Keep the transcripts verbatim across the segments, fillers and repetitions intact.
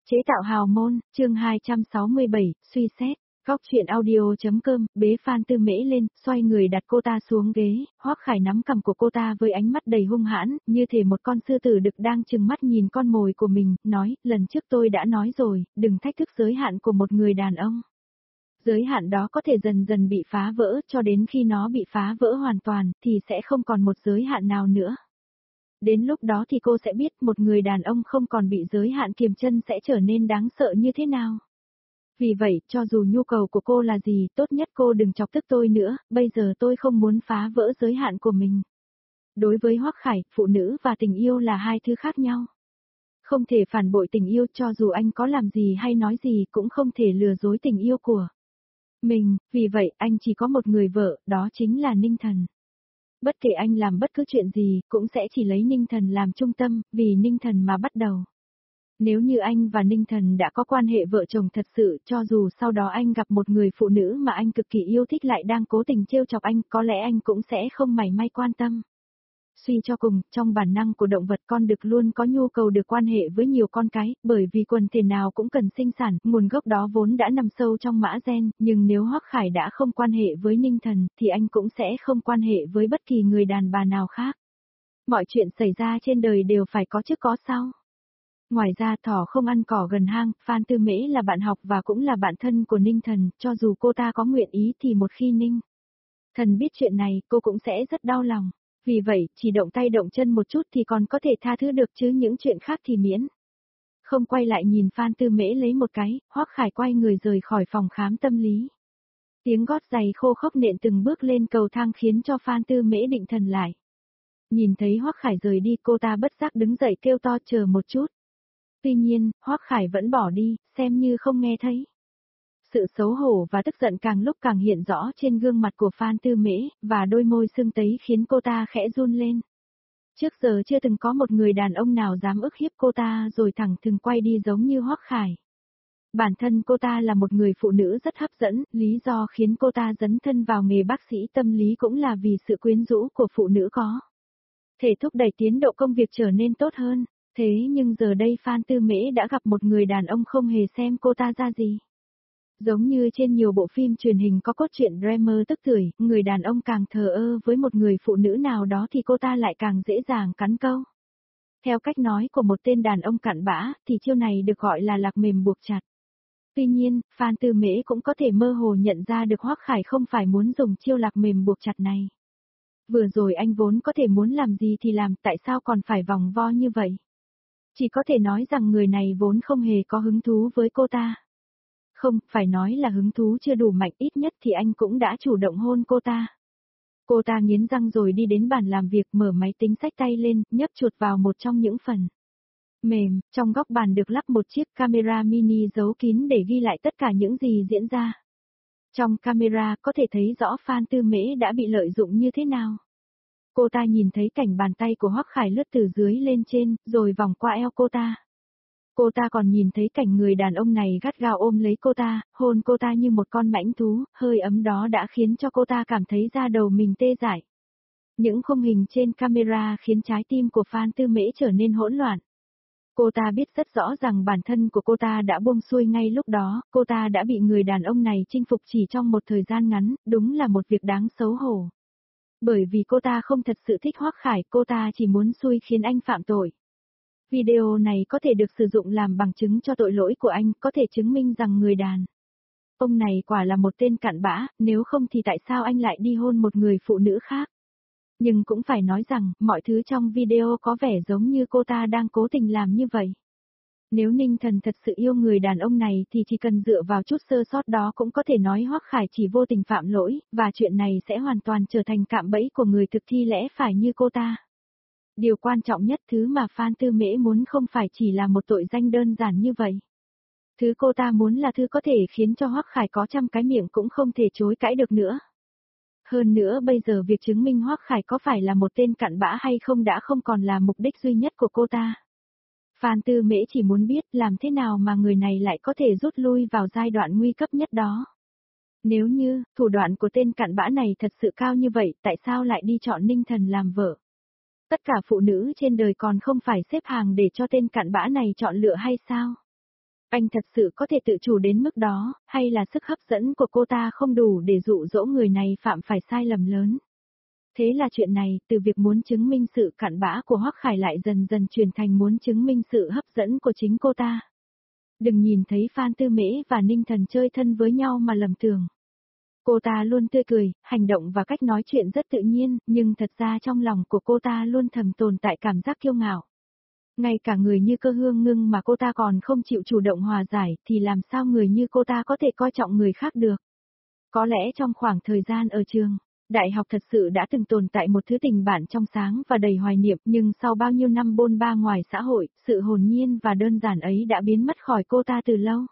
Chế tạo hào môn, chương hai trăm sáu mươi bảy, suy xét. Góc chuyện audio.com, bế Phan Tư Mễ lên, xoay người đặt cô ta xuống ghế, Hoắc Khải nắm cằm của cô ta với ánh mắt đầy hung hãn, như thể một con sư tử đực đang trừng mắt nhìn con mồi của mình, nói, lần trước tôi đã nói rồi, đừng thách thức giới hạn của một người đàn ông. Giới hạn đó có thể dần dần bị phá vỡ, cho đến khi nó bị phá vỡ hoàn toàn, thì sẽ không còn một giới hạn nào nữa. Đến lúc đó thì cô sẽ biết một người đàn ông không còn bị giới hạn kiềm chân sẽ trở nên đáng sợ như thế nào. Vì vậy, cho dù nhu cầu của cô là gì, tốt nhất cô đừng chọc tức tôi nữa, bây giờ tôi không muốn phá vỡ giới hạn của mình. Đối với Hoắc Khải, phụ nữ và tình yêu là hai thứ khác nhau. Không thể phản bội tình yêu, cho dù anh có làm gì hay nói gì cũng không thể lừa dối tình yêu của mình, vì vậy anh chỉ có một người vợ, đó chính là Ninh Thần. Bất kể anh làm bất cứ chuyện gì, cũng sẽ chỉ lấy Ninh Thần làm trung tâm, vì Ninh Thần mà bắt đầu. Nếu như anh và Ninh Thần đã có quan hệ vợ chồng thật sự, cho dù sau đó anh gặp một người phụ nữ mà anh cực kỳ yêu thích lại đang cố tình trêu chọc anh, có lẽ anh cũng sẽ không mảy may quan tâm. Suy cho cùng, trong bản năng của động vật con đực luôn có nhu cầu được quan hệ với nhiều con cái, bởi vì quần thể nào cũng cần sinh sản, nguồn gốc đó vốn đã nằm sâu trong mã gen, nhưng nếu Hoắc Khải đã không quan hệ với Ninh Thần, thì anh cũng sẽ không quan hệ với bất kỳ người đàn bà nào khác. Mọi chuyện xảy ra trên đời đều phải có trước có sau. Ngoài ra thỏ không ăn cỏ gần hang, Phan Tư Mễ là bạn học và cũng là bạn thân của Ninh Thần, cho dù cô ta có nguyện ý thì một khi Ninh Thần biết chuyện này, cô cũng sẽ rất đau lòng. Vì vậy, chỉ động tay động chân một chút thì còn có thể tha thứ được chứ những chuyện khác thì miễn. Không quay lại nhìn Phan Tư Mễ lấy một cái, Hoắc Khải quay người rời khỏi phòng khám tâm lý. Tiếng gót giày khô khốc nện từng bước lên cầu thang khiến cho Phan Tư Mễ định thần lại. Nhìn thấy Hoắc Khải rời đi, cô ta bất giác đứng dậy kêu to chờ một chút. Tuy nhiên, Hoắc Khải vẫn bỏ đi, xem như không nghe thấy. Sự xấu hổ và tức giận càng lúc càng hiện rõ trên gương mặt của Phan Tư Mễ, và đôi môi sưng tấy khiến cô ta khẽ run lên. Trước giờ chưa từng có một người đàn ông nào dám ức hiếp cô ta rồi thẳng thừng quay đi giống như Hoắc Khải. Bản thân cô ta là một người phụ nữ rất hấp dẫn, lý do khiến cô ta dấn thân vào nghề bác sĩ tâm lý cũng là vì sự quyến rũ của phụ nữ có thể thúc đẩy tiến độ công việc trở nên tốt hơn. Thế nhưng giờ đây Phan Tư Mễ đã gặp một người đàn ông không hề xem cô ta ra gì. Giống như trên nhiều bộ phim truyền hình có cốt truyện Dreamer tức tưởi, người đàn ông càng thờ ơ với một người phụ nữ nào đó thì cô ta lại càng dễ dàng cắn câu. Theo cách nói của một tên đàn ông cặn bã, thì chiêu này được gọi là lạc mềm buộc chặt. Tuy nhiên, Phan Tư Mễ cũng có thể mơ hồ nhận ra được Hoắc Khải không phải muốn dùng chiêu lạc mềm buộc chặt này. Vừa rồi anh vốn có thể muốn làm gì thì làm, tại sao còn phải vòng vo như vậy? Chỉ có thể nói rằng người này vốn không hề có hứng thú với cô ta. Không, phải nói là hứng thú chưa đủ mạnh, ít nhất thì anh cũng đã chủ động hôn cô ta. Cô ta nghiến răng rồi đi đến bàn làm việc, mở máy tính xách tay lên, nhấp chuột vào một trong những phần mềm, trong góc bàn được lắp một chiếc camera mini giấu kín để ghi lại tất cả những gì diễn ra. Trong camera có thể thấy rõ Phan Tư Mễ đã bị lợi dụng như thế nào. Cô ta nhìn thấy cảnh bàn tay của Hoắc Khải lướt từ dưới lên trên, rồi vòng qua eo cô ta. Cô ta còn nhìn thấy cảnh người đàn ông này gắt gao ôm lấy cô ta, hôn cô ta như một con mãnh thú, hơi ấm đó đã khiến cho cô ta cảm thấy da đầu mình tê dại. Những khung hình trên camera khiến trái tim của Phan Tư Mễ trở nên hỗn loạn. Cô ta biết rất rõ rằng bản thân của cô ta đã buông xuôi ngay lúc đó, cô ta đã bị người đàn ông này chinh phục chỉ trong một thời gian ngắn, đúng là một việc đáng xấu hổ. Bởi vì cô ta không thật sự thích Hoắc Khải, cô ta chỉ muốn xui khiến anh phạm tội. Video này có thể được sử dụng làm bằng chứng cho tội lỗi của anh, có thể chứng minh rằng người đàn ông này quả là một tên cặn bã, nếu không thì tại sao anh lại đi hôn một người phụ nữ khác. Nhưng cũng phải nói rằng, mọi thứ trong video có vẻ giống như cô ta đang cố tình làm như vậy. Nếu Ninh Thần thật sự yêu người đàn ông này thì chỉ cần dựa vào chút sơ sót đó cũng có thể nói Hoắc Khải chỉ vô tình phạm lỗi, và chuyện này sẽ hoàn toàn trở thành cạm bẫy của người thực thi lẽ phải như cô ta. Điều quan trọng nhất, thứ mà Phan Tư Mễ muốn không phải chỉ là một tội danh đơn giản như vậy. Thứ cô ta muốn là thứ có thể khiến cho Hoắc Khải có trăm cái miệng cũng không thể chối cãi được nữa. Hơn nữa bây giờ việc chứng minh Hoắc Khải có phải là một tên cặn bã hay không đã không còn là mục đích duy nhất của cô ta. Phan Tư Mễ chỉ muốn biết làm thế nào mà người này lại có thể rút lui vào giai đoạn nguy cấp nhất đó. Nếu như, thủ đoạn của tên cặn bã này thật sự cao như vậy, tại sao lại đi chọn Ninh Thần làm vợ? Tất cả phụ nữ trên đời còn không phải xếp hàng để cho tên cặn bã này chọn lựa hay sao? Anh thật sự có thể tự chủ đến mức đó, hay là sức hấp dẫn của cô ta không đủ để dụ dỗ người này phạm phải sai lầm lớn. Thế là chuyện này, từ việc muốn chứng minh sự cặn bã của Hoắc Khải lại dần dần chuyển thành muốn chứng minh sự hấp dẫn của chính cô ta. Đừng nhìn thấy Phan Tư Mễ và Ninh Thần chơi thân với nhau mà lầm tưởng. Cô ta luôn tươi cười, hành động và cách nói chuyện rất tự nhiên, nhưng thật ra trong lòng của cô ta luôn thầm tồn tại cảm giác kiêu ngạo. Ngay cả người như Cơ Hương Ngưng mà cô ta còn không chịu chủ động hòa giải, thì làm sao người như cô ta có thể coi trọng người khác được. Có lẽ trong khoảng thời gian ở trường, đại học thật sự đã từng tồn tại một thứ tình bạn trong sáng và đầy hoài niệm, nhưng sau bao nhiêu năm bôn ba ngoài xã hội, sự hồn nhiên và đơn giản ấy đã biến mất khỏi cô ta từ lâu.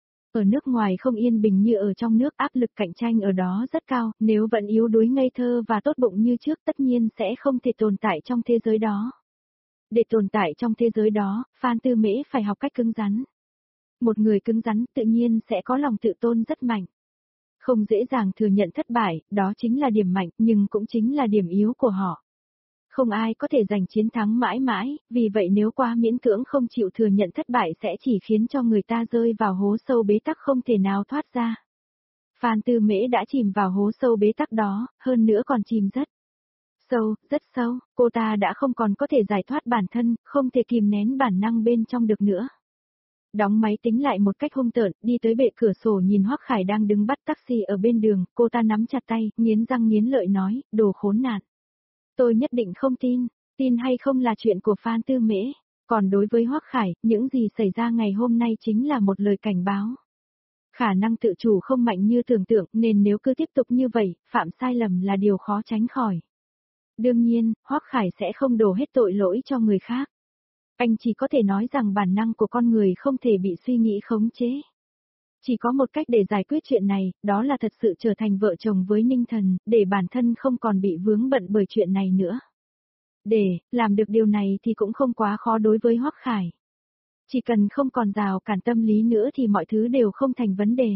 Ở nước ngoài không yên bình như ở trong nước, áp lực cạnh tranh ở đó rất cao, nếu vẫn yếu đuối ngây thơ và tốt bụng như trước tất nhiên sẽ không thể tồn tại trong thế giới đó. Để tồn tại trong thế giới đó, Phan Tư Mễ phải học cách cứng rắn. Một người cứng rắn tự nhiên sẽ có lòng tự tôn rất mạnh. Không dễ dàng thừa nhận thất bại, đó chính là điểm mạnh, nhưng cũng chính là điểm yếu của họ. Không ai có thể giành chiến thắng mãi mãi, vì vậy nếu quá miễn cưỡng không chịu thừa nhận thất bại sẽ chỉ khiến cho người ta rơi vào hố sâu bế tắc không thể nào thoát ra. Phan Tư Mễ đã chìm vào hố sâu bế tắc đó, hơn nữa còn chìm rất sâu, rất sâu, cô ta đã không còn có thể giải thoát bản thân, không thể kìm nén bản năng bên trong được nữa. Đóng máy tính lại một cách hung tợn, đi tới bệ cửa sổ nhìn Hoắc Khải đang đứng bắt taxi ở bên đường, cô ta nắm chặt tay, nghiến răng nghiến lợi nói, đồ khốn nạn. Tôi nhất định không tin, tin hay không là chuyện của Phan Tư Mễ, còn đối với Hoắc Khải, những gì xảy ra ngày hôm nay chính là một lời cảnh báo. Khả năng tự chủ không mạnh như tưởng tượng nên nếu cứ tiếp tục như vậy, phạm sai lầm là điều khó tránh khỏi. Đương nhiên, Hoắc Khải sẽ không đổ hết tội lỗi cho người khác. Anh chỉ có thể nói rằng bản năng của con người không thể bị suy nghĩ khống chế. Chỉ có một cách để giải quyết chuyện này, đó là thật sự trở thành vợ chồng với Ninh Thần, để bản thân không còn bị vướng bận bởi chuyện này nữa. Để làm được điều này thì cũng không quá khó đối với Hoắc Khải. Chỉ cần không còn rào cản tâm lý nữa thì mọi thứ đều không thành vấn đề.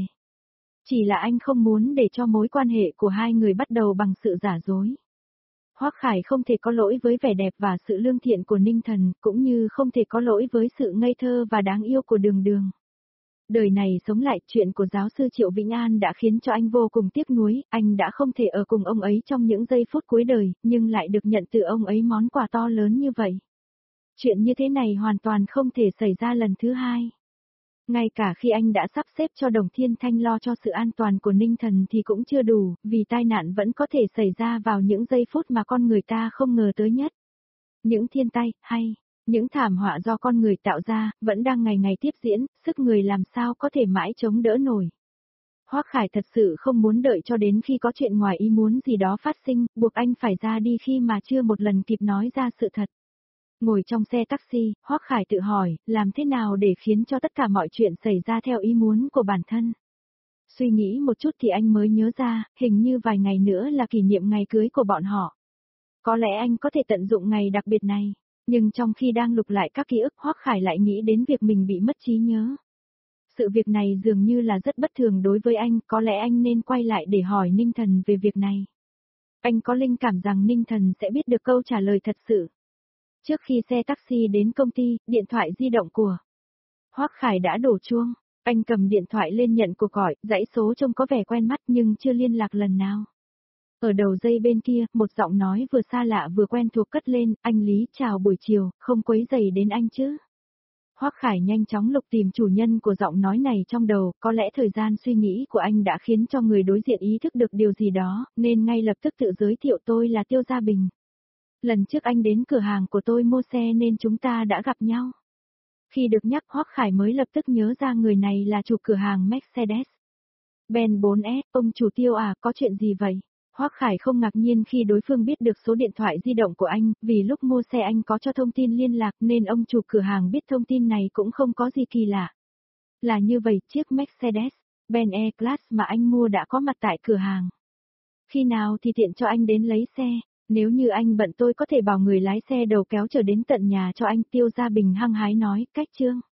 Chỉ là anh không muốn để cho mối quan hệ của hai người bắt đầu bằng sự giả dối. Hoắc Khải không thể có lỗi với vẻ đẹp và sự lương thiện của Ninh Thần, cũng như không thể có lỗi với sự ngây thơ và đáng yêu của Đường Đường. Đời này sống lại, chuyện của giáo sư Triệu Vĩnh An đã khiến cho anh vô cùng tiếc nuối, anh đã không thể ở cùng ông ấy trong những giây phút cuối đời, nhưng lại được nhận từ ông ấy món quà to lớn như vậy. Chuyện như thế này hoàn toàn không thể xảy ra lần thứ hai. Ngay cả khi anh đã sắp xếp cho Đồng Thiên Thanh lo cho sự an toàn của Ninh Thần thì cũng chưa đủ, vì tai nạn vẫn có thể xảy ra vào những giây phút mà con người ta không ngờ tới nhất. Những thiên tai, hay, những thảm họa do con người tạo ra, vẫn đang ngày ngày tiếp diễn, sức người làm sao có thể mãi chống đỡ nổi. Hoắc Khải thật sự không muốn đợi cho đến khi có chuyện ngoài ý muốn gì đó phát sinh, buộc anh phải ra đi khi mà chưa một lần kịp nói ra sự thật. Ngồi trong xe taxi, Hoắc Khải tự hỏi, làm thế nào để khiến cho tất cả mọi chuyện xảy ra theo ý muốn của bản thân. Suy nghĩ một chút thì anh mới nhớ ra, hình như vài ngày nữa là kỷ niệm ngày cưới của bọn họ. Có lẽ anh có thể tận dụng ngày đặc biệt này, nhưng trong khi đang lục lại các ký ức Hoắc Khải lại nghĩ đến việc mình bị mất trí nhớ. Sự việc này dường như là rất bất thường đối với anh, có lẽ anh nên quay lại để hỏi Ninh Thần về việc này. Anh có linh cảm rằng Ninh Thần sẽ biết được câu trả lời thật sự. Trước khi xe taxi đến công ty, điện thoại di động của Hoắc Khải đã đổ chuông. Anh cầm điện thoại lên nhận cuộc gọi, dãy số trông có vẻ quen mắt nhưng chưa liên lạc lần nào. Ở đầu dây bên kia, một giọng nói vừa xa lạ vừa quen thuộc cất lên, anh Lý chào buổi chiều, không quấy rầy đến anh chứ. Hoắc Khải nhanh chóng lục tìm chủ nhân của giọng nói này trong đầu, có lẽ thời gian suy nghĩ của anh đã khiến cho người đối diện ý thức được điều gì đó, nên ngay lập tức tự giới thiệu tôi là Tiêu Gia Bình. Lần trước anh đến cửa hàng của tôi mua xe nên chúng ta đã gặp nhau. Khi được nhắc Hoắc Khải mới lập tức nhớ ra người này là chủ cửa hàng Mercedes Benz bốn S, ông chủ Tiêu à, có chuyện gì vậy? Hoắc Khải không ngạc nhiên khi đối phương biết được số điện thoại di động của anh, vì lúc mua xe anh có cho thông tin liên lạc nên ông chủ cửa hàng biết thông tin này cũng không có gì kỳ lạ. Là như vậy, chiếc Mercedes Benz E-Class mà anh mua đã có mặt tại cửa hàng. Khi nào thì tiện cho anh đến lấy xe, nếu như anh bận tôi có thể bảo người lái xe đầu kéo trở đến tận nhà cho anh. Tiêu Gia Bình hăng hái nói, cách chương.